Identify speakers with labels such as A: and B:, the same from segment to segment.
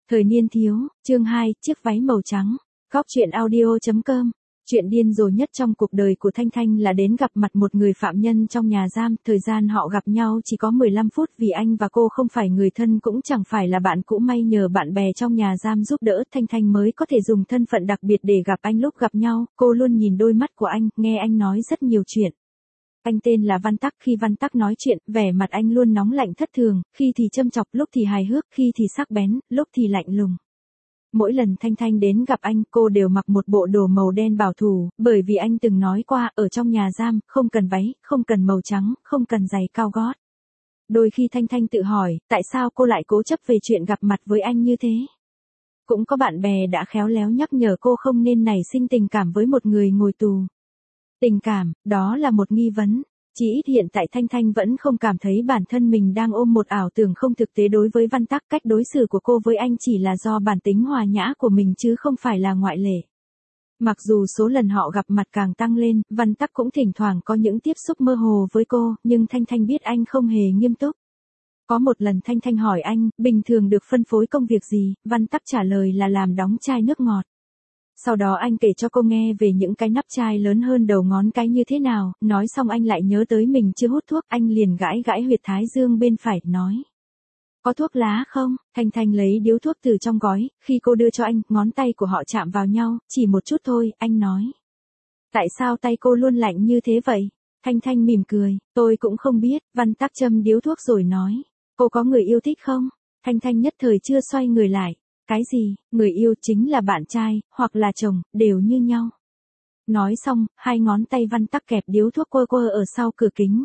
A: Thời niên thiếu, chương 2, chiếc váy màu trắng. Góc truyện audio.com. Chuyện điên rồ nhất trong cuộc đời của Thanh Thanh là đến gặp mặt một người phạm nhân trong nhà giam. Thời gian họ gặp nhau chỉ có 15 phút vì anh và cô không phải người thân cũng chẳng phải là bạn cũ, may nhờ bạn bè trong nhà giam giúp đỡ Thanh Thanh mới có thể dùng thân phận đặc biệt để gặp anh. Lúc gặp nhau, cô luôn nhìn đôi mắt của anh, nghe anh nói rất nhiều chuyện. Anh tên là Văn Tắc, khi Văn Tắc nói chuyện, vẻ mặt anh luôn nóng lạnh thất thường, khi thì châm chọc, lúc thì hài hước, khi thì sắc bén, lúc thì lạnh lùng. Mỗi lần Thanh Thanh đến gặp anh, cô đều mặc một bộ đồ màu đen bảo thủ, bởi vì anh từng nói qua, ở trong nhà giam, không cần váy, không cần màu trắng, không cần giày cao gót. Đôi khi Thanh Thanh tự hỏi, tại sao cô lại cố chấp về chuyện gặp mặt với anh như thế? Cũng có bạn bè đã khéo léo nhắc nhở cô không nên nảy sinh tình cảm với một người ngồi tù. Tình cảm, đó là một nghi vấn. Chỉ ít hiện tại Thanh Thanh vẫn không cảm thấy bản thân mình đang ôm một ảo tưởng không thực tế đối với Văn Tắc. Cách đối xử của cô với anh chỉ là do bản tính hòa nhã của mình chứ không phải là ngoại lệ. Mặc dù số lần họ gặp mặt càng tăng lên, Văn Tắc cũng thỉnh thoảng có những tiếp xúc mơ hồ với cô, nhưng Thanh Thanh biết anh không hề nghiêm túc. Có một lần Thanh Thanh hỏi anh, bình thường được phân phối công việc gì, Văn Tắc trả lời là làm đóng chai nước ngọt. Sau đó anh kể cho cô nghe về những cái nắp chai lớn hơn đầu ngón cái như thế nào, nói xong anh lại nhớ tới mình chưa hút thuốc, anh liền gãi gãi huyệt thái dương bên phải, nói. Có thuốc lá không? Thanh Thanh lấy điếu thuốc từ trong gói, khi cô đưa cho anh, ngón tay của họ chạm vào nhau, chỉ một chút thôi, anh nói. Tại sao tay cô luôn lạnh như thế vậy? Thanh Thanh mỉm cười, tôi cũng không biết. Văn Tắc châm điếu thuốc rồi nói. Cô có người yêu thích không? Thanh Thanh nhất thời chưa xoay người lại. Cái gì, người yêu chính là bạn trai, hoặc là chồng, đều như nhau. Nói xong, hai ngón tay Văn Tắc kẹp điếu thuốc quơ quơ ở sau cửa kính.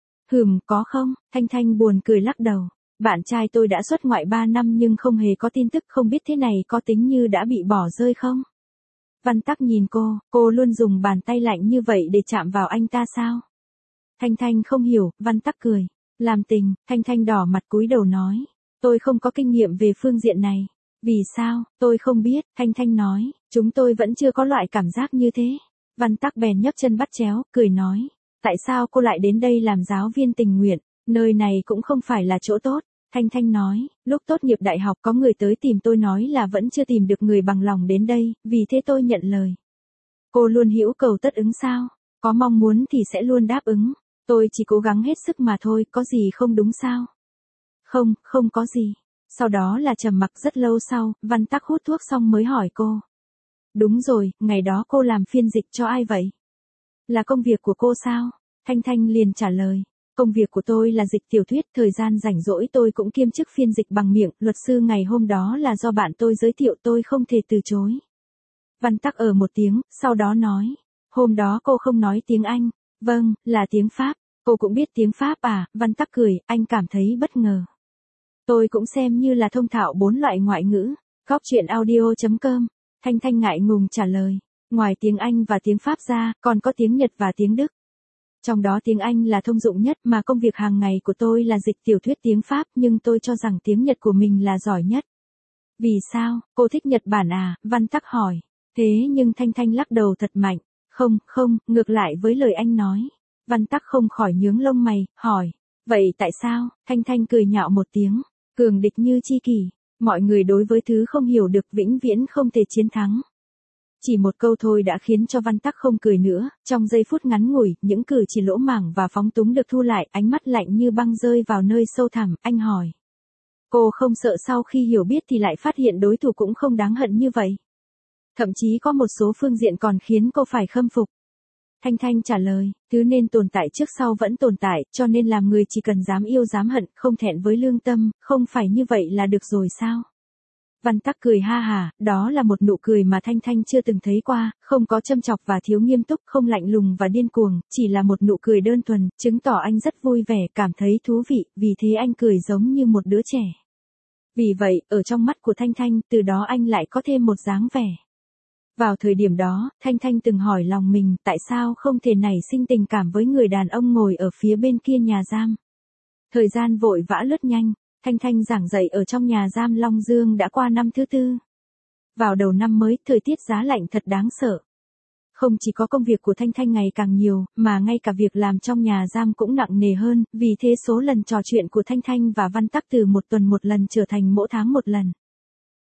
A: Có không? Thanh Thanh buồn cười lắc đầu. Bạn trai tôi đã xuất ngoại 3 năm nhưng không hề có tin tức, không biết thế này có tính như đã bị bỏ rơi không? Văn Tắc nhìn cô luôn dùng bàn tay lạnh như vậy để chạm vào anh ta sao? Thanh Thanh không hiểu, Văn Tắc cười. Làm tình, Thanh Thanh đỏ mặt cúi đầu nói. Tôi không có kinh nghiệm về phương diện này. Vì sao, tôi không biết, Thanh Thanh nói, chúng tôi vẫn chưa có loại cảm giác như thế. Văn Tắc bèn nhấc chân bắt chéo, cười nói, tại sao cô lại đến đây làm giáo viên tình nguyện, nơi này cũng không phải là chỗ tốt. Thanh Thanh nói, lúc tốt nghiệp đại học có người tới tìm tôi nói là vẫn chưa tìm được người bằng lòng đến đây, vì thế tôi nhận lời. Cô luôn hữu cầu tất ứng sao? Có mong muốn thì sẽ luôn đáp ứng. Tôi chỉ cố gắng hết sức mà thôi, có gì không đúng sao? Không có gì. Sau đó là trầm mặc rất lâu sau, Văn Tắc hút thuốc xong mới hỏi cô. Đúng rồi, ngày đó cô làm phiên dịch cho ai vậy? Là công việc của cô sao? Thanh Thanh liền trả lời. Công việc của tôi là dịch tiểu thuyết, thời gian rảnh rỗi tôi cũng kiêm chức phiên dịch bằng miệng, luật sư ngày hôm đó là do bạn tôi giới thiệu, tôi không thể từ chối. Văn Tắc một tiếng, sau đó nói. Hôm đó cô không nói tiếng Anh. Vâng, là tiếng Pháp. Cô cũng biết tiếng Pháp à? Văn Tắc cười, anh cảm thấy bất ngờ. Tôi cũng xem như là thông thạo 4 loại ngoại ngữ. Góc truyện audio.com. Thanh Thanh ngại ngùng trả lời. Ngoài tiếng Anh và tiếng Pháp ra, còn có tiếng Nhật và tiếng Đức. Trong đó tiếng Anh là thông dụng nhất, mà công việc hàng ngày của tôi là dịch tiểu thuyết tiếng Pháp, nhưng tôi cho rằng tiếng Nhật của mình là giỏi nhất. Vì sao, cô thích Nhật Bản à? Văn Tắc hỏi. Thế nhưng Thanh Thanh lắc đầu thật mạnh. Không, ngược lại với lời anh nói. Văn Tắc không khỏi nhướng lông mày, hỏi. Vậy tại sao? Thanh Thanh cười nhạo một tiếng. Cường địch như chi kỷ, mọi người đối với thứ không hiểu được vĩnh viễn không thể chiến thắng. Chỉ một câu thôi đã khiến cho Văn Tắc không cười nữa, trong giây phút ngắn ngủi, những cử chỉ lỗ mãng và phóng túng được thu lại, ánh mắt lạnh như băng rơi vào nơi sâu thẳm, anh hỏi. Cô không sợ sau khi hiểu biết thì lại phát hiện đối thủ cũng không đáng hận như vậy. Thậm chí có một số phương diện còn khiến cô phải khâm phục. Thanh Thanh trả lời, thứ nên tồn tại trước sau vẫn tồn tại, cho nên làm người chỉ cần dám yêu dám hận, không thẹn với lương tâm, không phải như vậy là được rồi sao? Văn Tắc cười ha hả, đó là một nụ cười mà Thanh Thanh chưa từng thấy qua, không có châm chọc và thiếu nghiêm túc, không lạnh lùng và điên cuồng, chỉ là một nụ cười đơn thuần, chứng tỏ anh rất vui vẻ, cảm thấy thú vị, vì thế anh cười giống như một đứa trẻ. Vì vậy, ở trong mắt của Thanh Thanh, từ đó anh lại có thêm một dáng vẻ. Vào thời điểm đó, Thanh Thanh từng hỏi lòng mình tại sao không thể nảy sinh tình cảm với người đàn ông ngồi ở phía bên kia nhà giam. Thời gian vội vã lướt nhanh, Thanh Thanh giảng dạy ở trong nhà giam Long Dương đã qua năm thứ 4. Vào đầu năm mới, thời tiết giá lạnh thật đáng sợ. Không chỉ có công việc của Thanh Thanh ngày càng nhiều, mà ngay cả việc làm trong nhà giam cũng nặng nề hơn, vì thế số lần trò chuyện của Thanh Thanh và Văn Tắc từ một tuần một lần trở thành mỗi tháng một lần.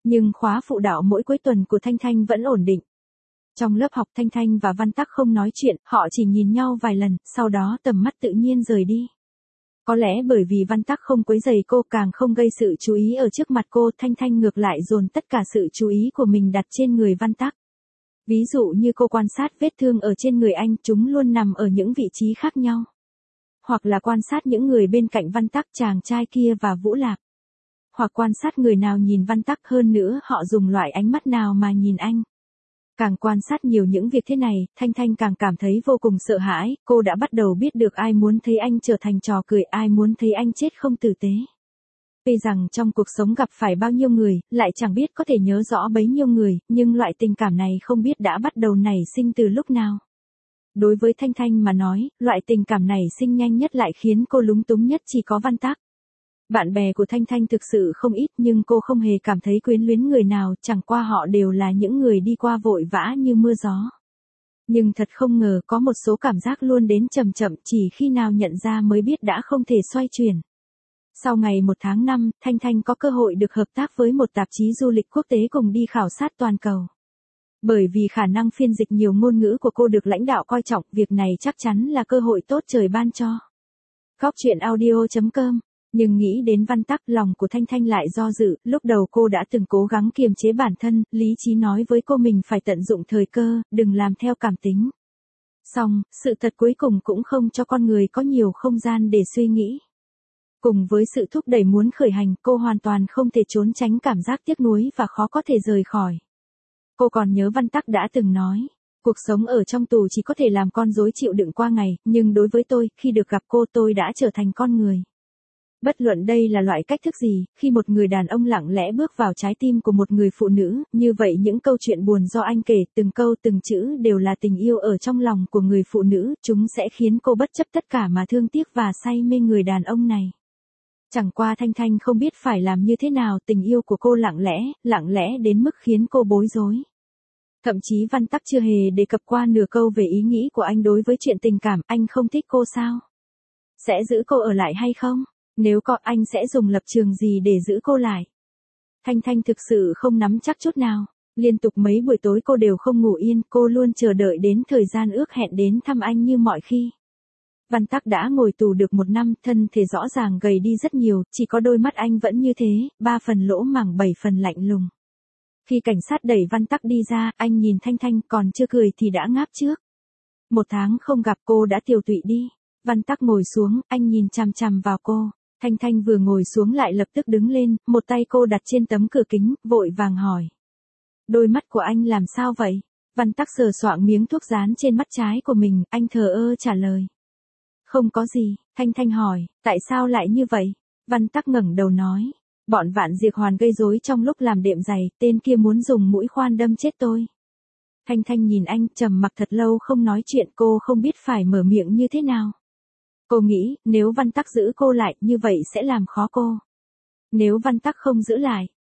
A: Nhưng khóa phụ đạo mỗi cuối tuần của Thanh Thanh vẫn ổn định. Trong lớp học Thanh Thanh và Văn Tắc không nói chuyện, họ chỉ nhìn nhau vài lần, sau đó tầm mắt tự nhiên rời đi. Có lẽ bởi vì Văn Tắc không quấy rầy cô, càng không gây sự chú ý ở trước mặt cô, Thanh Thanh ngược lại dồn tất cả sự chú ý của mình đặt trên người Văn Tắc. Ví dụ như cô quan sát vết thương ở trên người anh, chúng luôn nằm ở những vị trí khác nhau. Hoặc là quan sát những người bên cạnh Văn Tắc, chàng trai kia và Vũ Lạp. Hoặc quan sát người nào nhìn Văn Tắc, hơn nữa họ dùng loại ánh mắt nào mà nhìn anh. Càng quan sát nhiều những việc thế này, Thanh Thanh càng cảm thấy vô cùng sợ hãi, cô đã bắt đầu biết được ai muốn thấy anh trở thành trò cười, ai muốn thấy anh chết không tử tế. Tuy rằng trong cuộc sống gặp phải bao nhiêu người, lại chẳng biết có thể nhớ rõ bấy nhiêu người, nhưng loại tình cảm này không biết đã bắt đầu nảy sinh từ lúc nào. Đối với Thanh Thanh mà nói, loại tình cảm này sinh nhanh nhất lại khiến cô lúng túng nhất chỉ có Văn Tắc. Bạn bè của Thanh Thanh thực sự không ít nhưng cô không hề cảm thấy quyến luyến người nào, chẳng qua họ đều là những người đi qua vội vã như mưa gió. Nhưng thật không ngờ có một số cảm giác luôn đến chậm chậm, chỉ khi nào nhận ra mới biết đã không thể xoay chuyển. Sau ngày 1 tháng 5, Thanh Thanh có cơ hội được hợp tác với một tạp chí du lịch quốc tế cùng đi khảo sát toàn cầu. Bởi vì khả năng phiên dịch nhiều ngôn ngữ của cô được lãnh đạo coi trọng, việc này chắc chắn là cơ hội tốt trời ban cho. Góc chuyện audio.com. Nhưng nghĩ đến Văn Tắc, lòng của Thanh Thanh lại do dự, lúc đầu cô đã từng cố gắng kiềm chế bản thân, lý trí nói với cô mình phải tận dụng thời cơ, đừng làm theo cảm tính. Song, sự thật cuối cùng cũng không cho con người có nhiều không gian để suy nghĩ. Cùng với sự thúc đẩy muốn khởi hành, cô hoàn toàn không thể trốn tránh cảm giác tiếc nuối và khó có thể rời khỏi. Cô còn nhớ Văn Tắc đã từng nói, cuộc sống ở trong tù chỉ có thể làm con rối chịu đựng qua ngày, nhưng đối với tôi, khi được gặp cô tôi đã trở thành con người. Bất luận đây là loại cách thức gì, khi một người đàn ông lặng lẽ bước vào trái tim của một người phụ nữ, như vậy những câu chuyện buồn do anh kể, từng câu từng chữ đều là tình yêu ở trong lòng của người phụ nữ, chúng sẽ khiến cô bất chấp tất cả mà thương tiếc và say mê người đàn ông này. Chẳng qua Thanh Thanh không biết phải làm như thế nào, tình yêu của cô lặng lẽ đến mức khiến cô bối rối. Thậm chí Văn Tắc chưa hề đề cập qua nửa câu về ý nghĩ của anh đối với chuyện tình cảm, anh không thích cô sao? Sẽ giữ cô ở lại hay không? Nếu có, anh sẽ dùng lập trường gì để giữ cô lại? Thanh Thanh thực sự không nắm chắc chút nào. Liên tục mấy buổi tối cô đều không ngủ yên, cô luôn chờ đợi đến thời gian ước hẹn đến thăm anh như mọi khi. Văn Tắc đã ngồi tù được 1 năm, thân thể rõ ràng gầy đi rất nhiều, chỉ có đôi mắt anh vẫn như thế, 3 phần lỗ mảng 7 phần lạnh lùng. Khi cảnh sát đẩy Văn Tắc đi ra, anh nhìn Thanh Thanh, còn chưa cười thì đã ngáp trước. 1 tháng không gặp cô đã tiều tụy đi. Văn Tắc ngồi xuống, anh nhìn chằm chằm vào cô. Thanh Thanh vừa ngồi xuống lại lập tức đứng lên, một tay cô đặt trên tấm cửa kính, vội vàng hỏi. Đôi mắt của anh làm sao vậy? Văn Tắc sờ soạng miếng thuốc dán trên mắt trái của mình, anh thờ ơ trả lời. Không có gì, Thanh Thanh hỏi, tại sao lại như vậy? Văn Tắc ngẩng đầu nói. Bọn Vạn Diệt Hoàn gây rối trong lúc làm đệm giày, tên kia muốn dùng mũi khoan đâm chết tôi. Thanh Thanh nhìn anh, trầm mặc thật lâu không nói chuyện, cô không biết phải mở miệng như thế nào. Cô nghĩ, nếu Văn Tắc giữ cô lại, như vậy sẽ làm khó cô. Nếu Văn Tắc không giữ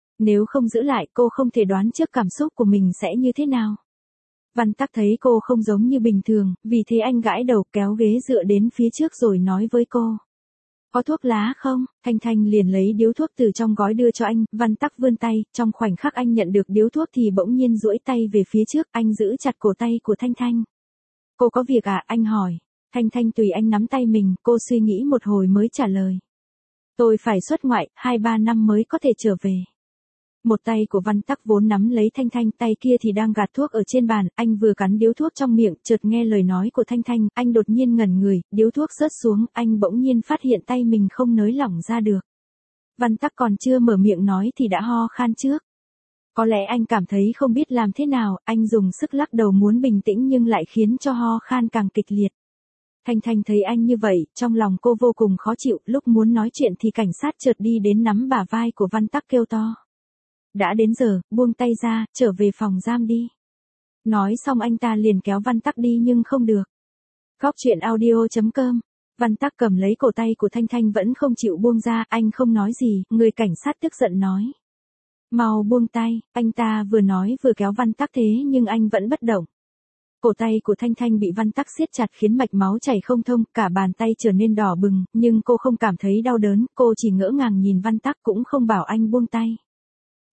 A: lại, cô không thể đoán trước cảm xúc của mình sẽ như thế nào. Văn Tắc thấy cô không giống như bình thường, vì thế anh gãi đầu kéo ghế dựa đến phía trước rồi nói với cô. Có thuốc lá không? Thanh Thanh liền lấy điếu thuốc từ trong gói đưa cho anh, Văn Tắc vươn tay, trong khoảnh khắc anh nhận được điếu thuốc thì bỗng nhiên duỗi tay về phía trước, anh giữ chặt cổ tay của Thanh Thanh. Cô có việc à? Anh hỏi. Thanh Thanh tùy anh nắm tay mình, cô suy nghĩ một hồi mới trả lời. Tôi phải xuất ngoại, 2-3 năm mới có thể trở về. Một tay của Văn Tắc vốn nắm lấy Thanh Thanh, tay kia thì đang gạt thuốc ở trên bàn, anh vừa cắn điếu thuốc trong miệng, chợt nghe lời nói của Thanh Thanh, anh đột nhiên ngẩn người, điếu thuốc rớt xuống, anh bỗng nhiên phát hiện tay mình không nới lỏng ra được. Văn Tắc còn chưa mở miệng nói thì đã ho khan trước. Có lẽ anh cảm thấy không biết làm thế nào, anh dùng sức lắc đầu muốn bình tĩnh nhưng lại khiến cho ho khan càng kịch liệt. Thanh Thanh thấy anh như vậy, trong lòng cô vô cùng khó chịu, lúc muốn nói chuyện thì cảnh sát chợt đi đến nắm bả vai của Văn Tắc kêu to. Đã đến giờ, buông tay ra, trở về phòng giam đi. Nói xong anh ta liền kéo Văn Tắc đi nhưng không được. Góc chuyện audio.com. Văn Tắc cầm lấy cổ tay của Thanh Thanh vẫn không chịu buông ra, anh không nói gì, người cảnh sát tức giận nói. Mau buông tay, anh ta vừa nói vừa kéo Văn Tắc thế nhưng anh vẫn bất động. Cổ tay của Thanh Thanh bị Văn Tắc siết chặt khiến mạch máu chảy không thông, cả bàn tay trở nên đỏ bừng, nhưng cô không cảm thấy đau đớn, cô chỉ ngỡ ngàng nhìn Văn Tắc cũng không bảo anh buông tay.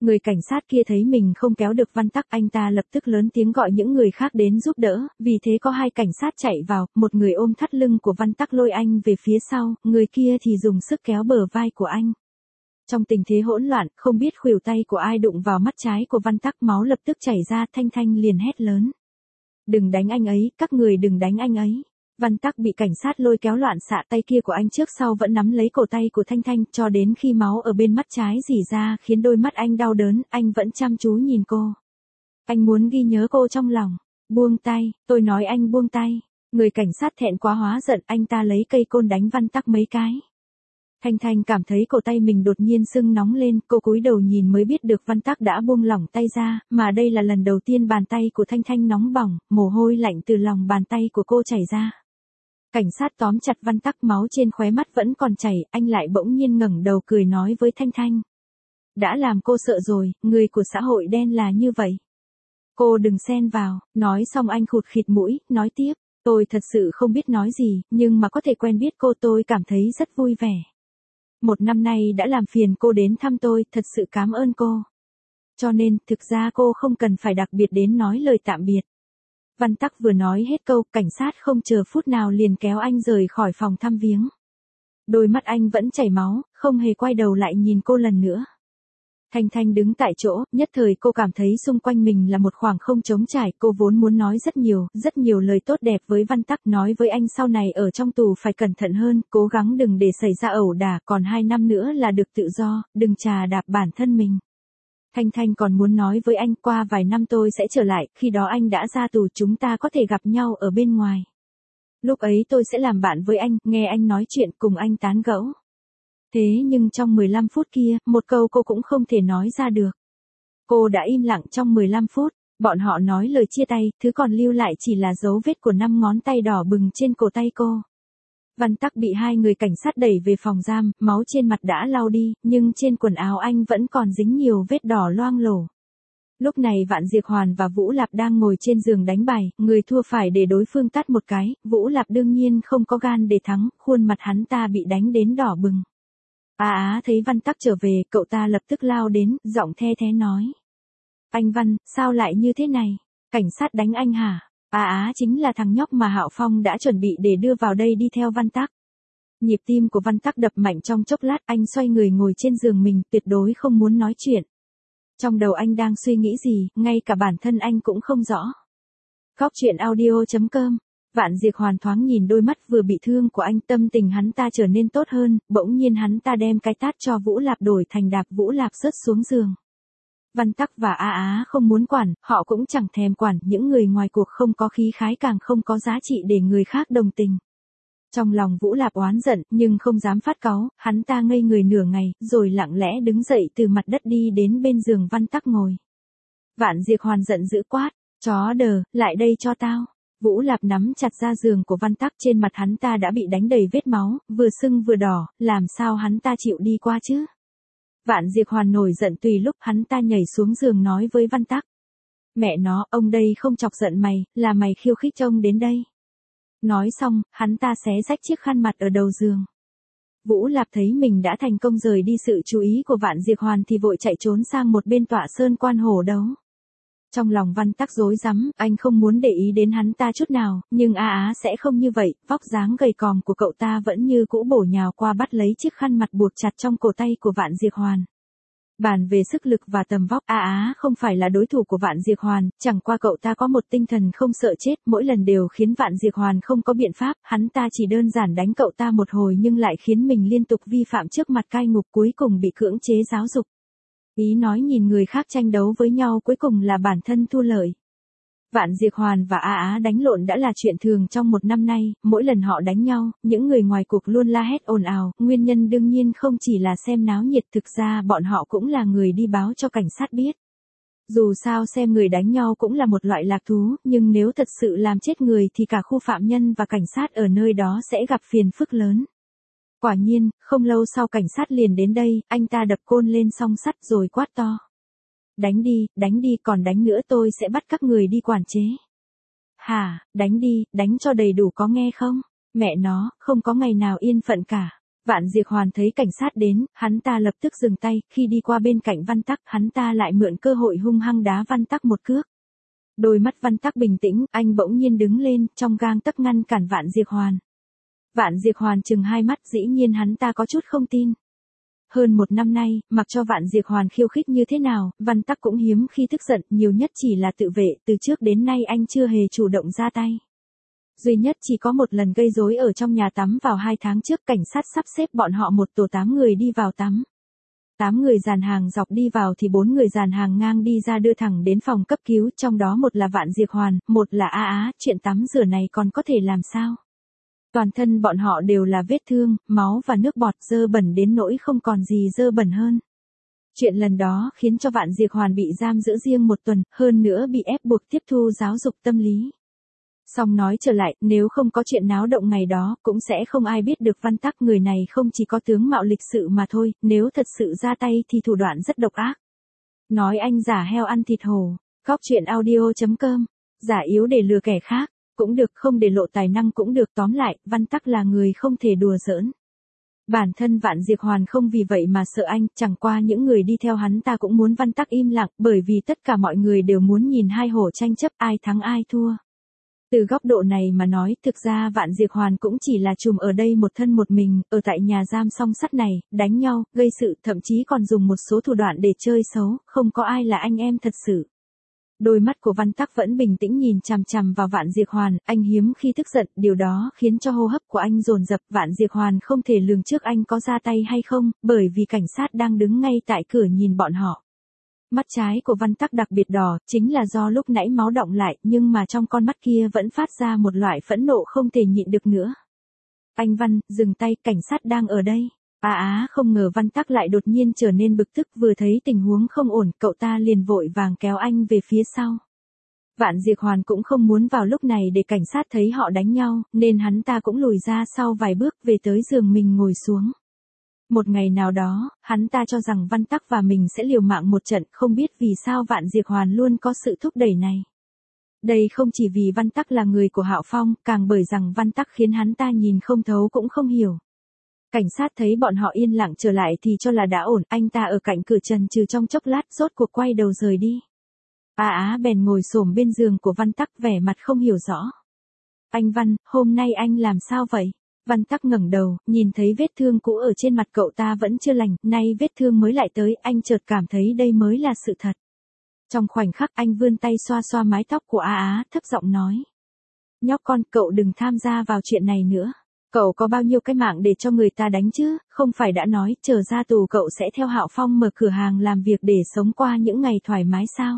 A: Người cảnh sát kia thấy mình không kéo được Văn Tắc, anh ta lập tức lớn tiếng gọi những người khác đến giúp đỡ, vì thế có 2 cảnh sát chạy vào, một người ôm thắt lưng của Văn Tắc lôi anh về phía sau, người kia thì dùng sức kéo bờ vai của anh. Trong tình thế hỗn loạn, không biết khuỷu tay của ai đụng vào mắt trái của Văn Tắc, máu lập tức chảy ra, Thanh Thanh liền hét lớn. Đừng đánh anh ấy, các người đừng đánh anh ấy. Văn Tắc bị cảnh sát lôi kéo loạn xạ, tay kia của anh trước sau vẫn nắm lấy cổ tay của Thanh Thanh, cho đến khi máu ở bên mắt trái rỉ ra khiến đôi mắt anh đau đớn, anh vẫn chăm chú nhìn cô. Anh muốn ghi nhớ cô trong lòng. Buông tay, tôi nói anh buông tay. Người cảnh sát thẹn quá hóa giận, anh ta lấy cây côn đánh Văn Tắc mấy cái. Thanh Thanh cảm thấy cổ tay mình đột nhiên sưng nóng lên, cô cúi đầu nhìn mới biết được Văn Tắc đã buông lỏng tay ra, mà đây là lần đầu tiên bàn tay của Thanh Thanh nóng bỏng, mồ hôi lạnh từ lòng bàn tay của cô chảy ra. Cảnh sát tóm chặt Văn Tắc, máu trên khóe mắt vẫn còn chảy, anh lại bỗng nhiên ngẩng đầu cười nói với Thanh Thanh. Đã làm cô sợ rồi, người của xã hội đen là như vậy. Cô đừng xen vào, nói xong anh khụt khịt mũi, nói tiếp, tôi thật sự không biết nói gì, nhưng mà có thể quen biết cô tôi cảm thấy rất vui vẻ. 1 năm nay đã làm phiền cô đến thăm tôi, thật sự cảm ơn cô. Cho nên, thực ra cô không cần phải đặc biệt đến nói lời tạm biệt. Văn Tắc vừa nói hết câu, cảnh sát không chờ phút nào liền kéo anh rời khỏi phòng thăm viếng. Đôi mắt anh vẫn chảy máu, không hề quay đầu lại nhìn cô lần nữa. Thanh Thanh đứng tại chỗ, nhất thời cô cảm thấy xung quanh mình là một khoảng không trống trải, cô vốn muốn nói rất nhiều lời tốt đẹp với Văn Tắc, nói với anh sau này ở trong tù phải cẩn thận hơn, cố gắng đừng để xảy ra ẩu đả, còn 2 năm nữa là được tự do, đừng chà đạp bản thân mình. Thanh Thanh còn muốn nói với anh, qua vài năm tôi sẽ trở lại, khi đó anh đã ra tù, chúng ta có thể gặp nhau ở bên ngoài. Lúc ấy tôi sẽ làm bạn với anh, nghe anh nói chuyện, cùng anh tán gẫu. Thế nhưng trong 15 phút kia, một câu cô cũng không thể nói ra được. Cô đã im lặng trong 15 phút, bọn họ nói lời chia tay, thứ còn lưu lại chỉ là dấu vết của 5 ngón tay đỏ bừng trên cổ tay cô. Văn Tắc bị 2 người cảnh sát đẩy về phòng giam, máu trên mặt đã lau đi, nhưng trên quần áo anh vẫn còn dính nhiều vết đỏ loang lổ. Lúc này Vạn Diệp Hoàn và Vũ Lạp đang ngồi trên giường đánh bài, người thua phải để đối phương tát một cái, Vũ Lạp đương nhiên không có gan để thắng, khuôn mặt hắn ta bị đánh đến đỏ bừng. Thấy Văn Tắc trở về, cậu ta lập tức lao đến, giọng the thé nói. Anh Văn, sao lại như thế này? Cảnh sát đánh anh hả? Chính là thằng nhóc mà Hạo Phong đã chuẩn bị để đưa vào đây đi theo Văn Tắc. Nhịp tim của Văn Tắc đập mạnh trong chốc lát, anh xoay người ngồi trên giường mình, tuyệt đối không muốn nói chuyện. Trong đầu anh đang suy nghĩ gì, ngay cả bản thân anh cũng không rõ. Góc truyện audio.com. Vạn Diệp Hoàn thoáng nhìn đôi mắt vừa bị thương của anh, tâm tình hắn ta trở nên tốt hơn, bỗng nhiên hắn ta đem cái tát cho Vũ Lạp đổi thành đạp Vũ Lạp rớt xuống giường. Văn Tắc và không muốn quản, họ cũng chẳng thèm quản, những người ngoài cuộc không có khí khái càng không có giá trị để người khác đồng tình. Trong lòng Vũ Lạp oán giận, nhưng không dám phát cáu, hắn ta ngây người nửa ngày, rồi lặng lẽ đứng dậy từ mặt đất đi đến bên giường Văn Tắc ngồi. Vạn Diệp Hoàn giận dữ quát, chó đờ, lại đây cho tao. Vũ Lạp nắm chặt ra giường của Văn Tắc, trên mặt hắn ta đã bị đánh đầy vết máu, vừa sưng vừa đỏ, làm sao hắn ta chịu đi qua chứ? Vạn Diệp Hoàn nổi giận, tùy lúc hắn ta nhảy xuống giường nói với Văn Tắc. Mẹ nó, ông đây không chọc giận mày, là mày khiêu khích ông đến đây. Nói xong, hắn ta xé rách chiếc khăn mặt ở đầu giường. Vũ Lạp thấy mình đã thành công rời đi sự chú ý của Vạn Diệp Hoàn thì vội chạy trốn sang một bên tọa sơn quan hổ đấu. Trong lòng Văn Tắc rối rắm, anh không muốn để ý đến hắn ta chút nào, nhưng sẽ không như vậy, vóc dáng gầy còm của cậu ta vẫn như cũ bổ nhào qua bắt lấy chiếc khăn mặt buộc chặt trong cổ tay của Vạn Diệp Hoàn. Bàn về sức lực và tầm vóc, không phải là đối thủ của Vạn Diệp Hoàn, chẳng qua cậu ta có một tinh thần không sợ chết, mỗi lần đều khiến Vạn Diệp Hoàn không có biện pháp, hắn ta chỉ đơn giản đánh cậu ta một hồi nhưng lại khiến mình liên tục vi phạm trước mặt cai ngục, cuối cùng bị cưỡng chế giáo dục. Ý nói nhìn người khác tranh đấu với nhau cuối cùng là bản thân thua lợi. Vạn Diệp Hoàn và đánh lộn đã là chuyện thường trong 1 năm nay, mỗi lần họ đánh nhau, những người ngoài cuộc luôn la hét ồn ào, nguyên nhân đương nhiên không chỉ là xem náo nhiệt, thực ra bọn họ cũng là người đi báo cho cảnh sát biết. Dù sao xem người đánh nhau cũng là một loại lạc thú, nhưng nếu thật sự làm chết người thì cả khu phạm nhân và cảnh sát ở nơi đó sẽ gặp phiền phức lớn. Quả nhiên, không lâu sau cảnh sát liền đến đây, anh ta đập côn lên song sắt rồi quát to. Đánh đi, còn đánh nữa tôi sẽ bắt các người đi quản chế. Hả, đánh đi, đánh cho đầy đủ có nghe không? Mẹ nó, không có ngày nào yên phận cả. Vạn Diệp Hoàn thấy cảnh sát đến, hắn ta lập tức dừng tay, khi đi qua bên cạnh Văn Tắc, hắn ta lại mượn cơ hội hung hăng đá Văn Tắc một cước. Đôi mắt Văn Tắc bình tĩnh, anh bỗng nhiên đứng lên, trong gang tấc ngăn cản Vạn Diệp Hoàn. Vạn Diệp Hoàn trừng hai mắt, dĩ nhiên hắn ta có chút không tin. Hơn một năm nay, mặc cho Vạn Diệp Hoàn khiêu khích như thế nào, Văn Tắc cũng hiếm khi tức giận, nhiều nhất chỉ là tự vệ, từ trước đến nay anh chưa hề chủ động ra tay. Duy nhất chỉ có một lần gây rối ở trong nhà tắm vào 2 tháng trước, cảnh sát sắp xếp bọn họ một tổ 8 người đi vào tắm. 8 người dàn hàng dọc đi vào thì 4 người dàn hàng ngang đi ra đưa thẳng đến phòng cấp cứu, trong đó một là Vạn Diệp Hoàn, một là A Á, chuyện tắm rửa này còn có thể làm sao? Toàn thân bọn họ đều là vết thương, máu và nước bọt, dơ bẩn đến nỗi không còn gì dơ bẩn hơn. Chuyện lần đó khiến cho Vạn Diệp Hoàn bị giam giữ riêng 1 tuần, hơn nữa bị ép buộc tiếp thu giáo dục tâm lý. Xong nói trở lại, nếu không có chuyện náo động ngày đó, cũng sẽ không ai biết được Văn Tắc người này không chỉ có tướng mạo lịch sự mà thôi, nếu thật sự ra tay thì thủ đoạn rất độc ác. Nói anh giả heo ăn thịt hổ, góc chuyện audio.com, giả yếu để lừa kẻ khác, cũng được, không để lộ tài năng cũng được, tóm lại, Văn Tắc là người không thể đùa giỡn. Bản thân Vạn Diệp Hoàn không vì vậy mà sợ anh, chẳng qua những người đi theo hắn ta cũng muốn Văn Tắc im lặng, bởi vì tất cả mọi người đều muốn nhìn hai hổ tranh chấp ai thắng ai thua. Từ góc độ này mà nói, thực ra Vạn Diệp Hoàn cũng chỉ là trùm ở đây một thân một mình, ở tại nhà giam song sắt này, đánh nhau, gây sự, thậm chí còn dùng một số thủ đoạn để chơi xấu, không có ai là anh em thật sự. Đôi mắt của Văn Tắc vẫn bình tĩnh nhìn chằm chằm vào Vạn Diệp Hoàn, anh hiếm khi tức giận, điều đó khiến cho hô hấp của anh dồn dập. Vạn Diệp Hoàn không thể lường trước anh có ra tay hay không, bởi vì cảnh sát đang đứng ngay tại cửa nhìn bọn họ. Mắt trái của Văn Tắc đặc biệt đỏ, chính là do lúc nãy máu đọng lại, nhưng mà trong con mắt kia vẫn phát ra một loại phẫn nộ không thể nhịn được nữa. Anh Văn, dừng tay, cảnh sát đang ở đây. Không ngờ Văn Tắc lại đột nhiên trở nên bực tức, vừa thấy tình huống không ổn, cậu ta liền vội vàng kéo anh về phía sau. Vạn Diệp Hoàn cũng không muốn vào lúc này để cảnh sát thấy họ đánh nhau, nên hắn ta cũng lùi ra sau vài bước về tới giường mình ngồi xuống. Một ngày nào đó, hắn ta cho rằng Văn Tắc và mình sẽ liều mạng một trận, không biết vì sao Vạn Diệp Hoàn luôn có sự thúc đẩy này. Đây không chỉ vì Văn Tắc là người của Hạo Phong, càng bởi rằng Văn Tắc khiến hắn ta nhìn không thấu cũng không hiểu. Cảnh sát thấy bọn họ yên lặng trở lại thì cho là đã ổn, anh ta ở cạnh cửa chần chừ trong chốc lát, rốt cuộc quay đầu rời đi. Bèn ngồi xổm bên giường của Văn Tắc, vẻ mặt không hiểu rõ. Anh Văn, hôm nay anh làm sao vậy? Văn Tắc ngẩng đầu, nhìn thấy vết thương cũ ở trên mặt cậu ta vẫn chưa lành, nay vết thương mới lại tới, anh chợt cảm thấy đây mới là sự thật. Trong khoảnh khắc anh vươn tay xoa xoa mái tóc của thấp giọng nói. Nhóc con, cậu đừng tham gia vào chuyện này nữa. Cậu có bao nhiêu cái mạng để cho người ta đánh chứ, không phải đã nói, chờ ra tù cậu sẽ theo Hạo Phong mở cửa hàng làm việc để sống qua những ngày thoải mái sao?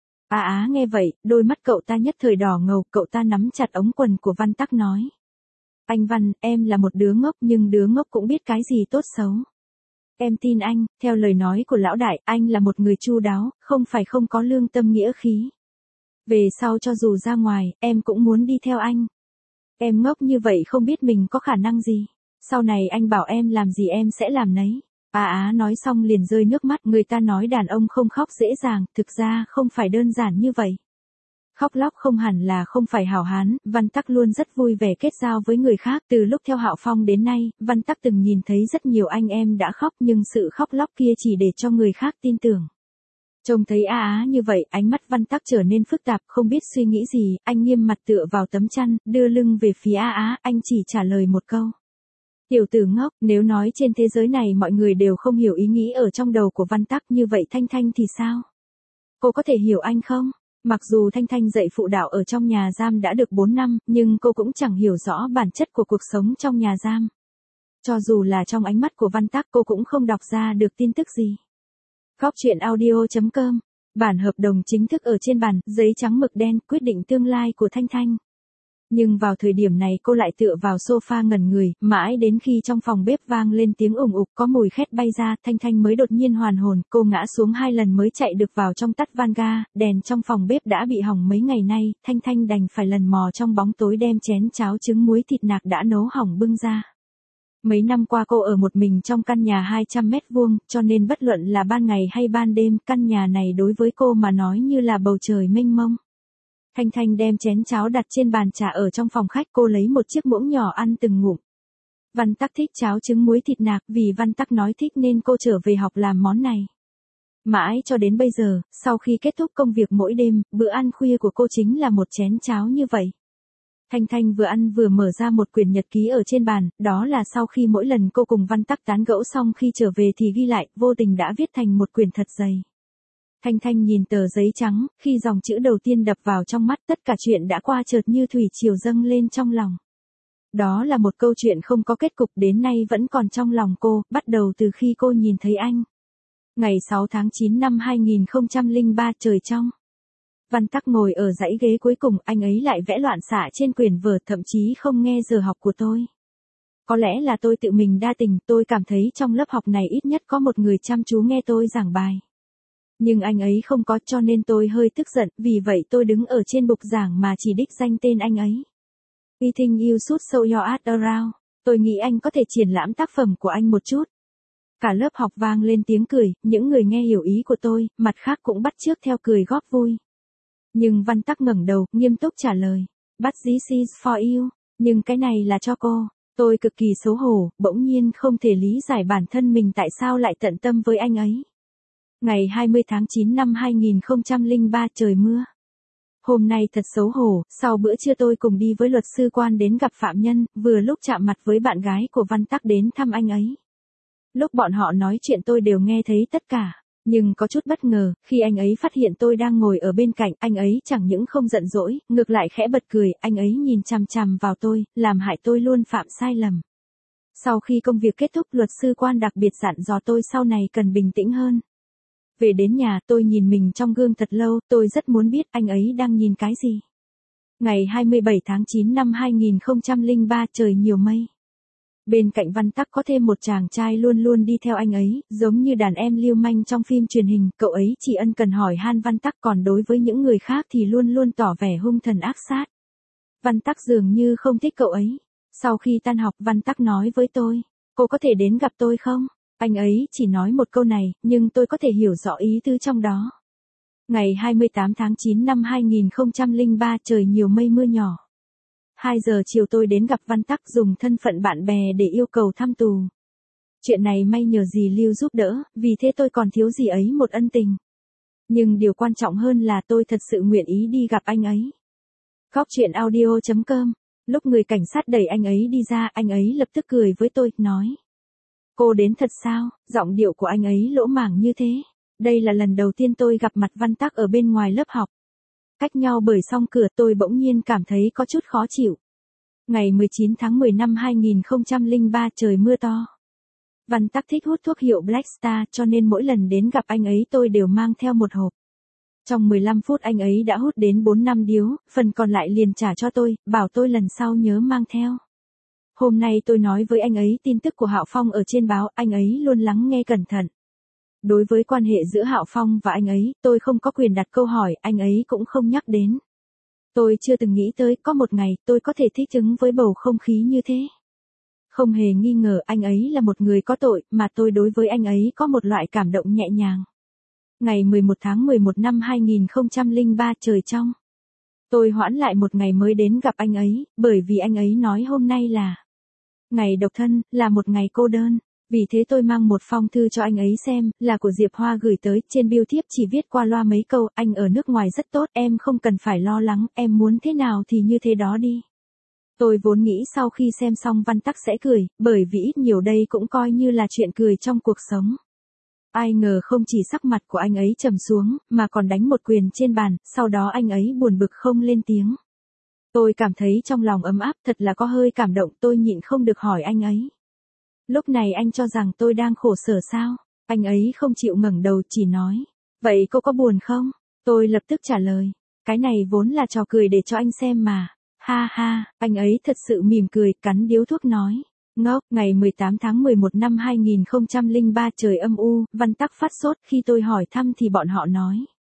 A: Nghe vậy, đôi mắt cậu ta nhất thời đỏ ngầu, cậu ta nắm chặt ống quần của Văn Tắc nói. Anh Văn, em là một đứa ngốc nhưng đứa ngốc cũng biết cái gì tốt xấu. Em tin anh, theo lời nói của lão đại, anh là một người chu đáo, không phải không có lương tâm nghĩa khí. Về sau cho dù ra ngoài, em cũng muốn đi theo anh. Em ngốc như vậy không biết mình có khả năng gì. Sau này anh bảo em làm gì em sẽ làm nấy. Nói xong liền rơi nước mắt, người ta nói đàn ông không khóc dễ dàng, thực ra không phải đơn giản như vậy. Khóc lóc không hẳn là không phải hảo hán, Văn Tắc luôn rất vui vẻ kết giao với người khác, từ lúc theo Hạo Phong đến nay, Văn Tắc từng nhìn thấy rất nhiều anh em đã khóc nhưng sự khóc lóc kia chỉ để cho người khác tin tưởng. Trông thấy như vậy, ánh mắt Văn Tắc trở nên phức tạp, không biết suy nghĩ gì, anh nghiêm mặt tựa vào tấm chăn, đưa lưng về phía anh chỉ trả lời một câu. Tiểu tử ngốc, nếu nói trên thế giới này mọi người đều không hiểu ý nghĩ ở trong đầu của Văn Tắc như vậy Thanh Thanh thì sao? Cô có thể hiểu anh không? Mặc dù Thanh Thanh dạy phụ đạo ở trong nhà giam đã được 4 năm, nhưng cô cũng chẳng hiểu rõ bản chất của cuộc sống trong nhà giam. Cho dù là trong ánh mắt của Văn Tắc cô cũng không đọc ra được tin tức gì. Góc chuyện audio.com, bản hợp đồng chính thức ở trên bàn, giấy trắng mực đen, quyết định tương lai của Thanh Thanh. Nhưng vào thời điểm này cô lại tựa vào sofa ngẩn người, mãi đến khi trong phòng bếp vang lên tiếng ủng ục có mùi khét bay ra, Thanh Thanh mới đột nhiên hoàn hồn, cô ngã xuống 2 lần mới chạy được vào trong tắt van ga, đèn trong phòng bếp đã bị hỏng mấy ngày nay, Thanh Thanh đành phải lần mò trong bóng tối đem chén cháo trứng muối thịt nạc đã nấu hỏng bưng ra. Mấy năm qua cô ở một mình trong căn nhà 200 mét vuông, cho nên bất luận là ban ngày hay ban đêm, căn nhà này đối với cô mà nói như là bầu trời mênh mông. Thanh Thanh đem chén cháo đặt trên bàn trà ở trong phòng khách, cô lấy một chiếc muỗng nhỏ ăn từng ngụm. Văn Tắc thích cháo trứng muối thịt nạc, vì Văn Tắc nói thích nên cô trở về học làm món này. Mãi cho đến bây giờ, sau khi kết thúc công việc mỗi đêm, bữa ăn khuya của cô chính là một chén cháo như vậy. Thanh Thanh vừa ăn vừa mở ra một quyển nhật ký ở trên bàn, đó là sau khi mỗi lần cô cùng Văn Tắc tán gẫu xong khi trở về thì ghi lại, vô tình đã viết thành một quyển thật dày. Thanh Thanh nhìn tờ giấy trắng, khi dòng chữ đầu tiên đập vào trong mắt, tất cả chuyện đã qua chợt như thủy triều dâng lên trong lòng. Đó là một câu chuyện không có kết cục, đến nay vẫn còn trong lòng cô, bắt đầu từ khi cô nhìn thấy anh. Ngày 6 tháng 9 năm 2003, trời trong. Văn Tắc ngồi ở dãy ghế cuối cùng, anh ấy lại vẽ loạn xạ trên quyển vở, thậm chí không nghe giờ học của tôi. Có lẽ là tôi tự mình đa tình, tôi cảm thấy trong lớp học này ít nhất có một người chăm chú nghe tôi giảng bài. Nhưng anh ấy không có, cho nên tôi hơi tức giận, vì vậy tôi đứng ở trên bục giảng mà chỉ đích danh tên anh ấy. I think you should show your art around. Tôi nghĩ anh có thể triển lãm tác phẩm của anh một chút. Cả lớp học vang lên tiếng cười, những người nghe hiểu ý của tôi, mặt khác cũng bắt chước theo cười góp vui. Nhưng Văn Tắc ngẩng đầu, nghiêm túc trả lời. But this is for you. Nhưng cái này là cho cô. Tôi cực kỳ xấu hổ, bỗng nhiên không thể lý giải bản thân mình tại sao lại tận tâm với anh ấy. Ngày 20 tháng 9 năm 2003, trời mưa. Hôm nay thật xấu hổ, sau bữa trưa tôi cùng đi với luật sư quan đến gặp phạm nhân, vừa lúc chạm mặt với bạn gái của Văn Tắc đến thăm anh ấy. Lúc bọn họ nói chuyện tôi đều nghe thấy tất cả, nhưng có chút bất ngờ, khi anh ấy phát hiện tôi đang ngồi ở bên cạnh, anh ấy chẳng những không giận dỗi, ngược lại khẽ bật cười, anh ấy nhìn chằm chằm vào tôi, làm hại tôi luôn phạm sai lầm. Sau khi công việc kết thúc, luật sư quan đặc biệt dặn dò tôi sau này cần bình tĩnh hơn. Về đến nhà, tôi nhìn mình trong gương thật lâu, tôi rất muốn biết anh ấy đang nhìn cái gì. Ngày 27 tháng 9 năm 2003, trời nhiều mây. Bên cạnh Văn Tắc có thêm một chàng trai luôn luôn đi theo anh ấy, giống như đàn em lưu manh trong phim truyền hình, cậu ấy chỉ ân cần hỏi han Văn Tắc, còn đối với những người khác thì luôn luôn tỏ vẻ hung thần ác sát. Văn Tắc dường như không thích cậu ấy. Sau khi tan học, Văn Tắc nói với tôi, cô có thể đến gặp tôi không? Anh ấy chỉ nói một câu này, nhưng tôi có thể hiểu rõ ý tứ trong đó. Ngày 28 tháng 9 năm 2003, trời nhiều mây mưa nhỏ. 2 giờ chiều tôi đến gặp Văn Tắc, dùng thân phận bạn bè để yêu cầu thăm tù. Chuyện này may nhờ dì Lưu giúp đỡ, vì thế tôi còn thiếu dì ấy một ân tình. Nhưng điều quan trọng hơn là tôi thật sự nguyện ý đi gặp anh ấy. Góc truyện audio.com. Lúc người cảnh sát đẩy anh ấy đi ra, anh ấy lập tức cười với tôi, nói. Cô đến thật sao? Giọng điệu của anh ấy lỗ mảng như thế. Đây là lần đầu tiên tôi gặp mặt Văn Tắc ở bên ngoài lớp học. Cách nhau bởi song cửa, tôi bỗng nhiên cảm thấy có chút khó chịu. Ngày 19 tháng 10 năm 2003, trời mưa to. Văn Tắc thích hút thuốc hiệu Black Star, cho nên mỗi lần đến gặp anh ấy tôi đều mang theo một hộp. Trong 15 phút anh ấy đã hút đến 4-5 điếu, phần còn lại liền trả cho tôi, bảo tôi lần sau nhớ mang theo. Hôm nay tôi nói với anh ấy tin tức của Hạo Phong ở trên báo, anh ấy luôn lắng nghe cẩn thận. Đối với quan hệ giữa Hạo Phong và anh ấy, tôi không có quyền đặt câu hỏi, anh ấy cũng không nhắc đến. Tôi chưa từng nghĩ tới có một ngày tôi có thể thích ứng với bầu không khí như thế. Không hề nghi ngờ anh ấy là một người có tội, mà tôi đối với anh ấy có một loại cảm động nhẹ nhàng. Ngày 11 tháng 11 năm 2003, trời trong. Tôi hoãn lại một ngày mới đến gặp anh ấy, bởi vì anh ấy nói hôm nay là ngày độc thân, là một ngày cô đơn. Vì thế tôi mang một phong thư cho anh ấy xem, là của Diệp Hoa gửi tới, trên bưu thiếp chỉ viết qua loa mấy câu, anh ở nước ngoài rất tốt, em không cần phải lo lắng, em muốn thế nào thì như thế đó đi. Tôi vốn nghĩ sau khi xem xong Văn Tắc sẽ cười, bởi vì ít nhiều đây cũng coi như là chuyện cười trong cuộc sống. Ai ngờ không chỉ sắc mặt của anh ấy trầm xuống, mà còn đánh một quyền trên bàn, sau đó anh ấy buồn bực không lên tiếng. Tôi cảm thấy trong lòng ấm áp, thật là có hơi cảm động, tôi nhịn không được hỏi anh ấy. Lúc này anh cho rằng tôi đang khổ sở sao? Anh ấy không chịu ngẩng đầu, chỉ nói. Vậy cô có buồn không? Tôi lập tức trả lời. Cái này vốn là trò cười để cho anh xem mà. Ha ha, anh ấy thật sự mỉm cười, cắn điếu thuốc nói. Ngốc, ngày 18 tháng 11 năm 2003, trời âm u, Văn Tắc phát sốt, khi tôi hỏi thăm thì bọn họ nói.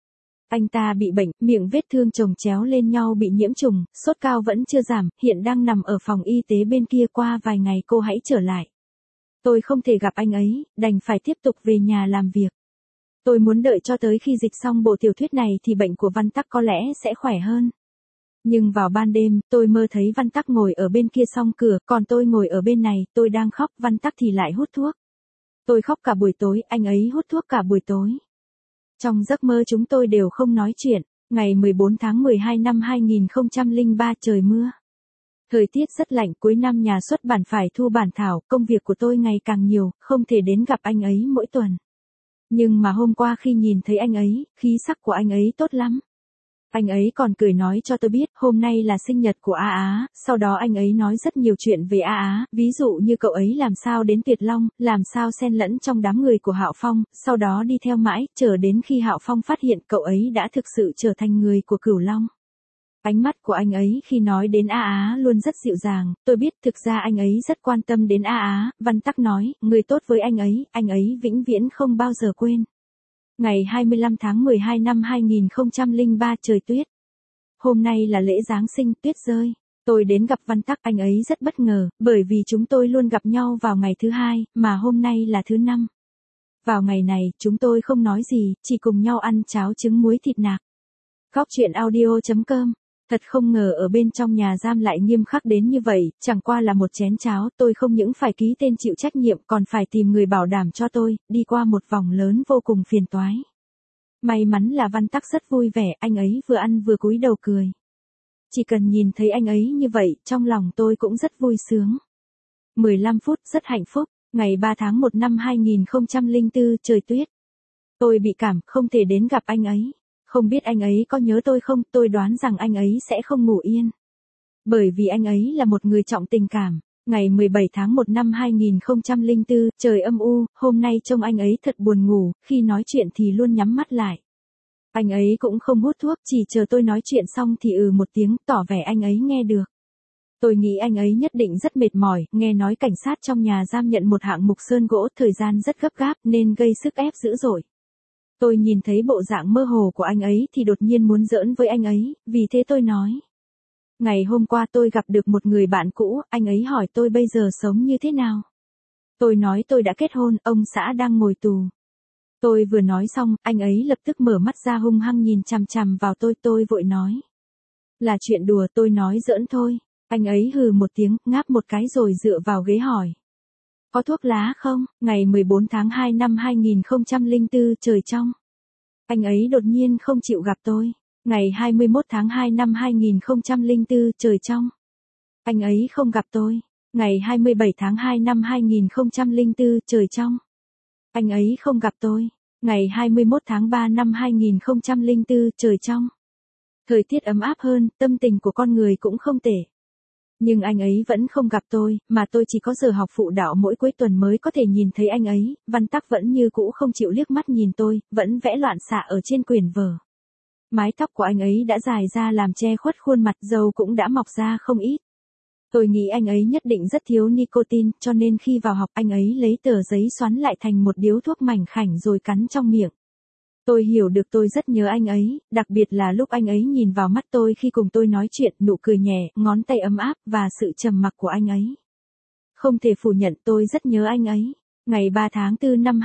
A: Anh ta bị bệnh, miệng vết thương chồng chéo lên nhau bị nhiễm trùng, sốt cao vẫn chưa giảm, hiện đang nằm ở phòng y tế bên kia, qua vài ngày cô hãy trở lại. Tôi không thể gặp anh ấy, đành phải tiếp tục về nhà làm việc. Tôi muốn đợi cho tới khi dịch xong bộ tiểu thuyết này thì bệnh của Văn Tắc có lẽ sẽ khỏe hơn. Nhưng vào ban đêm, tôi mơ thấy Văn Tắc ngồi ở bên kia song cửa, còn tôi ngồi ở bên này, tôi đang khóc, Văn Tắc thì lại hút thuốc. Tôi khóc cả buổi tối, anh ấy hút thuốc cả buổi tối. Trong giấc mơ chúng tôi đều không nói chuyện. Ngày 14 tháng 12 năm 2003 trời mưa. Thời tiết rất lạnh, cuối năm nhà xuất bản phải thu bản thảo, công việc của tôi ngày càng nhiều, không thể đến gặp anh ấy mỗi tuần. Nhưng mà hôm qua khi nhìn thấy anh ấy, khí sắc của anh ấy tốt lắm. Anh ấy còn cười nói cho tôi biết hôm nay là sinh nhật của A Á, sau đó anh ấy nói rất nhiều chuyện về A Á, ví dụ như cậu ấy làm sao đến Tuyệt Long, làm sao xen lẫn trong đám người của Hạo Phong, sau đó đi theo mãi, chờ đến khi Hạo Phong phát hiện cậu ấy đã thực sự trở thành người của Cửu Long. Ánh mắt của anh ấy khi nói đến A Á luôn rất dịu dàng, tôi biết thực ra anh ấy rất quan tâm đến A Á, Văn Tắc nói, người tốt với anh ấy vĩnh viễn không bao giờ quên. Ngày 25 tháng 12 năm 2003 trời tuyết. Hôm nay là lễ Giáng sinh, tuyết rơi. Tôi đến gặp Văn Tắc, anh ấy rất bất ngờ, bởi vì chúng tôi luôn gặp nhau vào ngày thứ hai, mà hôm nay là thứ năm. Vào ngày này, chúng tôi không nói gì, chỉ cùng nhau ăn cháo trứng muối thịt nạc. Góc chuyện audio.com. Thật không ngờ ở bên trong nhà giam lại nghiêm khắc đến như vậy, chẳng qua là một chén cháo, tôi không những phải ký tên chịu trách nhiệm còn phải tìm người bảo đảm cho tôi, đi qua một vòng lớn vô cùng phiền toái. May mắn là Văn Tắc rất vui vẻ, anh ấy vừa ăn vừa cúi đầu cười. Chỉ cần nhìn thấy anh ấy như vậy, trong lòng tôi cũng rất vui sướng. 15 phút, rất hạnh phúc, ngày 3 tháng 1 năm 2004, trời tuyết. Tôi bị cảm, không thể đến gặp anh ấy. Không biết anh ấy có nhớ tôi không, tôi đoán rằng anh ấy sẽ không ngủ yên. Bởi vì anh ấy là một người trọng tình cảm. Ngày 17 tháng 1 năm 2004, trời âm u, hôm nay trông anh ấy thật buồn ngủ, khi nói chuyện thì luôn nhắm mắt lại. Anh ấy cũng không hút thuốc, chỉ chờ tôi nói chuyện xong thì một tiếng, tỏ vẻ anh ấy nghe được. Tôi nghĩ anh ấy nhất định rất mệt mỏi, nghe nói cảnh sát trong nhà giam nhận một hạng mục sơn gỗ, thời gian rất gấp gáp nên gây sức ép dữ dội. Tôi nhìn thấy bộ dạng mơ hồ của anh ấy thì đột nhiên muốn giỡn với anh ấy, vì thế tôi nói. Ngày hôm qua tôi gặp được một người bạn cũ, anh ấy hỏi tôi bây giờ sống như thế nào. Tôi nói tôi đã kết hôn, ông xã đang ngồi tù. Tôi vừa nói xong, anh ấy lập tức mở mắt ra hung hăng nhìn chằm chằm vào tôi vội nói. Là chuyện đùa, tôi nói giỡn thôi. Anh ấy hừ một tiếng, ngáp một cái rồi dựa vào ghế hỏi. Có thuốc lá không? Ngày 14 tháng 2 năm 2004, trời trong. Anh ấy đột nhiên không chịu gặp tôi. Ngày 21 tháng 2 năm 2004, trời trong. Anh ấy không gặp tôi. Ngày 27 tháng 2 năm 2004, trời trong. Anh ấy không gặp tôi. Ngày 21 tháng 3 năm 2004, trời trong. Thời tiết ấm áp hơn, tâm tình của con người cũng không tệ. Nhưng anh ấy vẫn không gặp tôi, mà tôi chỉ có giờ học phụ đạo mỗi cuối tuần mới có thể nhìn thấy anh ấy, Văn Tắc vẫn như cũ không chịu liếc mắt nhìn tôi, vẫn vẽ loạn xạ ở trên quyển vở. Mái tóc của anh ấy đã dài ra làm che khuất khuôn mặt, râu cũng đã mọc ra không ít. Tôi nghĩ anh ấy nhất định rất thiếu nicotine, cho nên khi vào học anh ấy lấy tờ giấy xoắn lại thành một điếu thuốc mảnh khảnh rồi cắn trong miệng. Tôi hiểu được tôi rất nhớ anh ấy, đặc biệt là lúc anh ấy nhìn vào mắt tôi khi cùng tôi nói chuyện, nụ cười nhẹ, ngón tay ấm áp, và sự trầm mặc của anh ấy. Không thể phủ nhận tôi rất nhớ anh ấy. Ngày 3 tháng 4 năm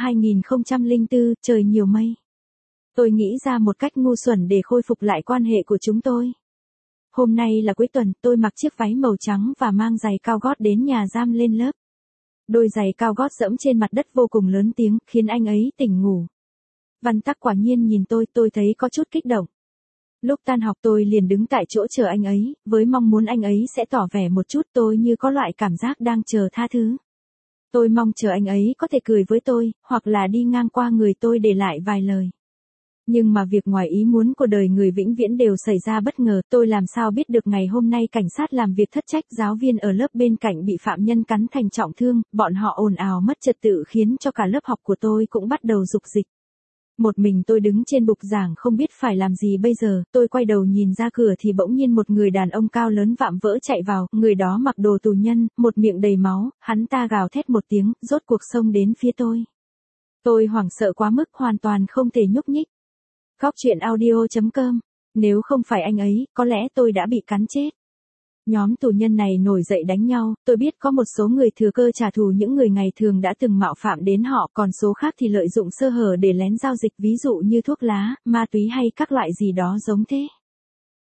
A: 2004, trời nhiều mây. Tôi nghĩ ra một cách ngu xuẩn để khôi phục lại quan hệ của chúng tôi. Hôm nay là cuối tuần, tôi mặc chiếc váy màu trắng và mang giày cao gót đến nhà giam lên lớp. Đôi giày cao gót dẫm trên mặt đất vô cùng lớn tiếng, khiến anh ấy tỉnh ngủ. Văn Tắc quả nhiên nhìn tôi thấy có chút kích động. Lúc tan học tôi liền đứng tại chỗ chờ anh ấy, với mong muốn anh ấy sẽ tỏ vẻ một chút, tôi như có loại cảm giác đang chờ tha thứ. Tôi mong chờ anh ấy có thể cười với tôi, hoặc là đi ngang qua người tôi để lại vài lời. Nhưng mà việc ngoài ý muốn của đời người vĩnh viễn đều xảy ra bất ngờ, tôi làm sao biết được ngày hôm nay cảnh sát làm việc thất trách, giáo viên ở lớp bên cạnh bị phạm nhân cắn thành trọng thương, bọn họ ồn ào mất trật tự khiến cho cả lớp học của tôi cũng bắt đầu rục dịch. Một mình tôi đứng trên bục giảng không biết phải làm gì bây giờ, tôi quay đầu nhìn ra cửa thì bỗng nhiên một người đàn ông cao lớn vạm vỡ chạy vào, người đó mặc đồ tù nhân, một miệng đầy máu, hắn ta gào thét một tiếng, rốt cuộc xông đến phía tôi. Tôi hoảng sợ quá mức hoàn toàn không thể nhúc nhích. Góc chuyện audio.com. Nếu không phải anh ấy, có lẽ tôi đã bị cắn chết. Nhóm tù nhân này nổi dậy đánh nhau, tôi biết có một số người thừa cơ trả thù những người ngày thường đã từng mạo phạm đến họ, còn số khác thì lợi dụng sơ hở để lén giao dịch, ví dụ như thuốc lá, ma túy hay các loại gì đó giống thế.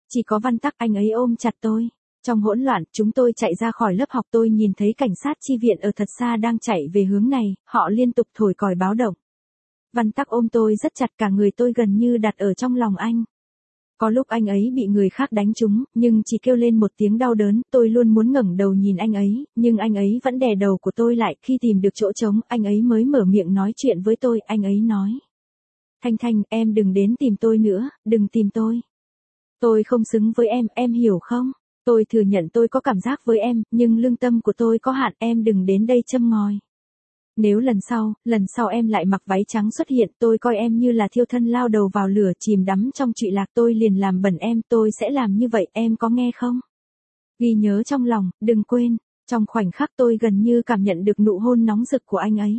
A: Chỉ có Văn Tắc, anh ấy ôm chặt tôi. Trong hỗn loạn, chúng tôi chạy ra khỏi lớp học, tôi nhìn thấy cảnh sát chi viện ở thật xa đang chạy về hướng này, họ liên tục thổi còi báo động. Văn Tắc ôm tôi rất chặt, cả người tôi gần như đặt ở trong lòng anh. Có lúc anh ấy bị người khác đánh trúng, nhưng chỉ kêu lên một tiếng đau đớn, tôi luôn muốn ngẩng đầu nhìn anh ấy, nhưng anh ấy vẫn đè đầu của tôi lại. Khi tìm được chỗ trống, anh ấy mới mở miệng nói chuyện với tôi, anh ấy nói. Thanh Thanh, em đừng đến tìm tôi nữa, đừng tìm tôi. Tôi không xứng với em hiểu không? Tôi thừa nhận tôi có cảm giác với em, nhưng lương tâm của tôi có hạn, em đừng đến đây châm ngòi. Nếu lần sau em lại mặc váy trắng xuất hiện, tôi coi em như là thiêu thân lao đầu vào lửa, chìm đắm trong trụy lạc, tôi liền làm bẩn em, tôi sẽ làm như vậy, em có nghe không? Ghi nhớ trong lòng, đừng quên. Trong khoảnh khắc tôi gần như cảm nhận được nụ hôn nóng rực của anh ấy.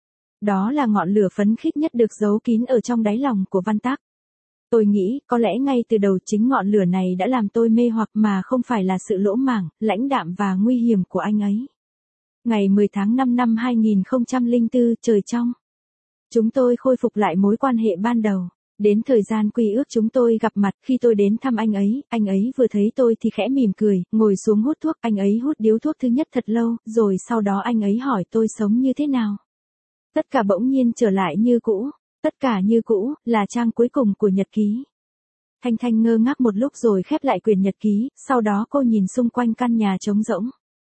A: Đó là ngọn lửa phấn khích nhất được giấu kín ở trong đáy lòng của Văn Tắc. Tôi nghĩ, có lẽ ngay từ đầu chính ngọn lửa này đã làm tôi mê hoặc, mà không phải là sự lỗ mãng, lãnh đạm và nguy hiểm của anh ấy. Ngày 10 tháng 5 năm 2004, trời trong. Chúng tôi khôi phục lại mối quan hệ ban đầu. Đến thời gian quy ước chúng tôi gặp mặt, khi tôi đến thăm anh ấy vừa thấy tôi thì khẽ mỉm cười, ngồi xuống hút thuốc, anh ấy hút điếu thuốc thứ nhất thật lâu, rồi sau đó anh ấy hỏi tôi sống như thế nào. Tất cả bỗng nhiên trở lại như cũ, tất cả như cũ, là trang cuối cùng của nhật ký. Thanh Thanh ngơ ngác một lúc rồi khép lại quyển nhật ký, sau đó cô nhìn xung quanh căn nhà trống rỗng.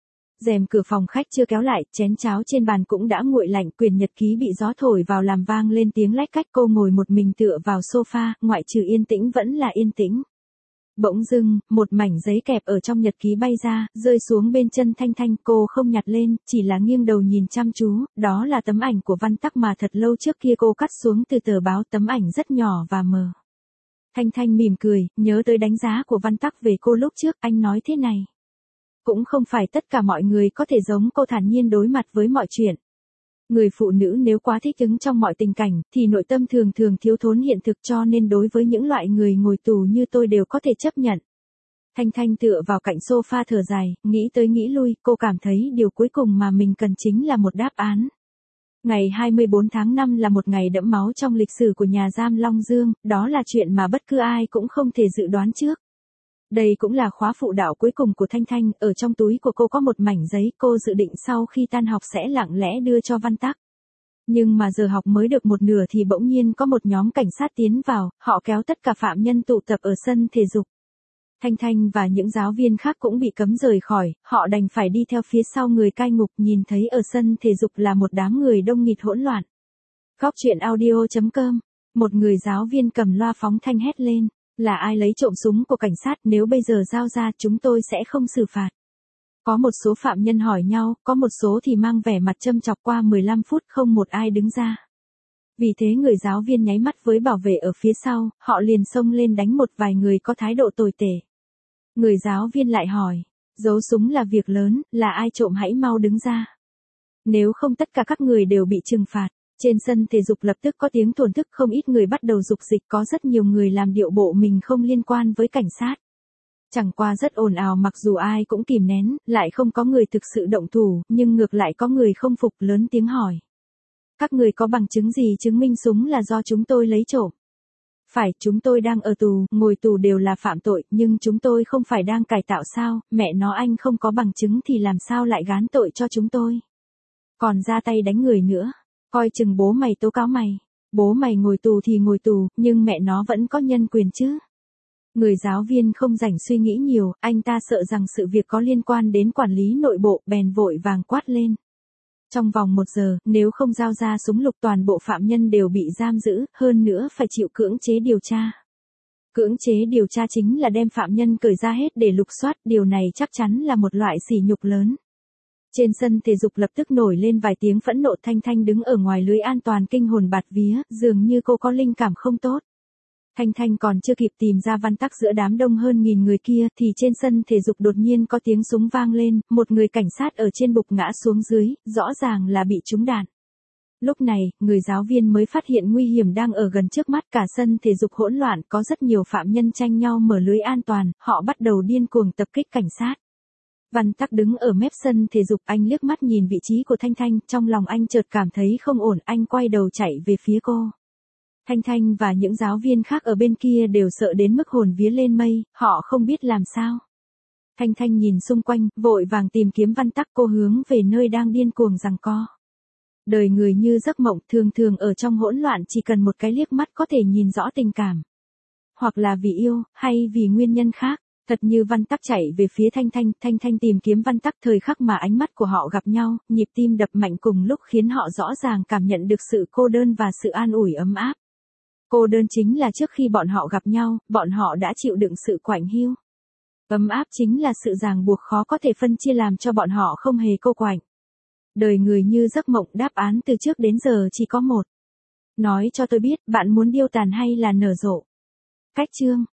A: Rèm cửa phòng khách chưa kéo lại, chén cháo trên bàn cũng đã nguội lạnh, quyển nhật ký bị gió thổi vào làm vang lên tiếng lách cách, cô ngồi một mình tựa vào sofa, ngoại trừ yên tĩnh vẫn là yên tĩnh. Bỗng dưng, một mảnh giấy kẹp ở trong nhật ký bay ra, rơi xuống bên chân Thanh Thanh, cô không nhặt lên, chỉ là nghiêng đầu nhìn chăm chú, đó là tấm ảnh của Văn Tắc mà thật lâu trước kia cô cắt xuống từ tờ báo, tấm ảnh rất nhỏ và mờ. Thanh Thanh mỉm cười, nhớ tới đánh giá của Văn Tắc về cô lúc trước, anh nói thế này. Cũng không phải tất cả mọi người có thể giống cô thản nhiên đối mặt với mọi chuyện. Người phụ nữ nếu quá thích ứng trong mọi tình cảnh, thì nội tâm thường thường thiếu thốn hiện thực, cho nên đối với những loại người ngồi tù như tôi đều có thể chấp nhận. Thanh Thanh tựa vào cạnh sofa thở dài, nghĩ tới nghĩ lui, cô cảm thấy điều cuối cùng mà mình cần chính là một đáp án. Ngày 24 tháng 5 là một ngày đẫm máu trong lịch sử của nhà giam Long Dương, đó là chuyện mà bất cứ ai cũng không thể dự đoán trước. Đây cũng là khóa phụ đạo cuối cùng của Thanh Thanh, ở trong túi của cô có một mảnh giấy, cô dự định sau khi tan học sẽ lặng lẽ đưa cho Văn Tắc. Nhưng mà giờ học mới được một nửa thì bỗng nhiên có một nhóm cảnh sát tiến vào, họ kéo tất cả phạm nhân tụ tập ở sân thể dục. Thanh Thanh và những giáo viên khác cũng bị cấm rời khỏi, họ đành phải đi theo phía sau người cai ngục, nhìn thấy ở sân thể dục là một đám người đông nghịt hỗn loạn. Góc truyện audio.com, một người giáo viên cầm loa phóng thanh hét lên. Là ai lấy trộm súng của cảnh sát, nếu bây giờ giao ra chúng tôi sẽ không xử phạt. Có một số phạm nhân hỏi nhau, có một số thì mang vẻ mặt châm chọc. Qua 15 phút không một ai đứng ra. Vì thế người giáo viên nháy mắt với bảo vệ ở phía sau, họ liền xông lên đánh một vài người có thái độ tồi tệ. Người giáo viên lại hỏi, giấu súng là việc lớn, là ai trộm hãy mau đứng ra. Nếu không tất cả các người đều bị trừng phạt. Trên sân thể dục lập tức có tiếng thổn thức, không ít người bắt đầu dục dịch, có rất nhiều người làm điệu bộ mình không liên quan với cảnh sát. Chẳng qua rất ồn ào, mặc dù ai cũng kìm nén, lại không có người thực sự động thủ, nhưng ngược lại có người không phục, lớn tiếng hỏi. Các người có bằng chứng gì chứng minh súng là do chúng tôi lấy trộm? Phải, chúng tôi đang ở tù, ngồi tù đều là phạm tội, nhưng chúng tôi không phải đang cải tạo sao, mẹ nó anh không có bằng chứng thì làm sao lại gán tội cho chúng tôi? Còn ra tay đánh người nữa. Coi chừng bố mày tố cáo mày. Bố mày ngồi tù thì ngồi tù, nhưng mẹ nó vẫn có nhân quyền chứ. Người giáo viên không rảnh suy nghĩ nhiều, anh ta sợ rằng sự việc có liên quan đến quản lý nội bộ, bèn vội vàng quát lên. Trong vòng 1 giờ, nếu không giao ra súng lục toàn bộ phạm nhân đều bị giam giữ, hơn nữa phải chịu cưỡng chế điều tra. Cưỡng chế điều tra chính là đem phạm nhân cởi ra hết để lục soát, điều này chắc chắn là một loại sỉ nhục lớn. Trên sân thể dục lập tức nổi lên vài tiếng phẫn nộ. Thanh Thanh đứng ở ngoài lưới an toàn kinh hồn bạt vía, dường như cô có linh cảm không tốt. Thanh Thanh còn chưa kịp tìm ra Văn Tắc giữa đám đông hơn 1000 người kia, thì trên sân thể dục đột nhiên có tiếng súng vang lên, một người cảnh sát ở trên bục ngã xuống dưới, rõ ràng là bị trúng đạn. Lúc này, người giáo viên mới phát hiện nguy hiểm đang ở gần trước mắt, cả sân thể dục hỗn loạn, có rất nhiều phạm nhân tranh nhau mở lưới an toàn, họ bắt đầu điên cuồng tập kích cảnh sát. Văn Tắc đứng ở mép sân thể dục, anh liếc mắt nhìn vị trí của Thanh Thanh, trong lòng anh chợt cảm thấy không ổn, anh quay đầu chạy về phía cô. Thanh Thanh và những giáo viên khác ở bên kia đều sợ đến mức hồn vía lên mây, họ không biết làm sao. Thanh Thanh nhìn xung quanh, vội vàng tìm kiếm Văn Tắc, cô hướng về nơi đang điên cuồng giằng co. Đời người như giấc mộng, thường thường ở trong hỗn loạn chỉ cần một cái liếc mắt có thể nhìn rõ tình cảm. Hoặc là vì yêu, hay vì nguyên nhân khác. Thật như Văn Tắc chạy về phía Thanh Thanh, Thanh Thanh tìm kiếm Văn Tắc, thời khắc mà ánh mắt của họ gặp nhau, nhịp tim đập mạnh cùng lúc khiến họ rõ ràng cảm nhận được sự cô đơn và sự an ủi ấm áp. Cô đơn chính là trước khi bọn họ gặp nhau, bọn họ đã chịu đựng sự quạnh hiu. Ấm áp chính là sự ràng buộc khó có thể phân chia làm cho bọn họ không hề cô quạnh. Đời người như giấc mộng, đáp án từ trước đến giờ chỉ có một. Nói cho tôi biết, bạn muốn điêu tàn hay là nở rộ? Cách chương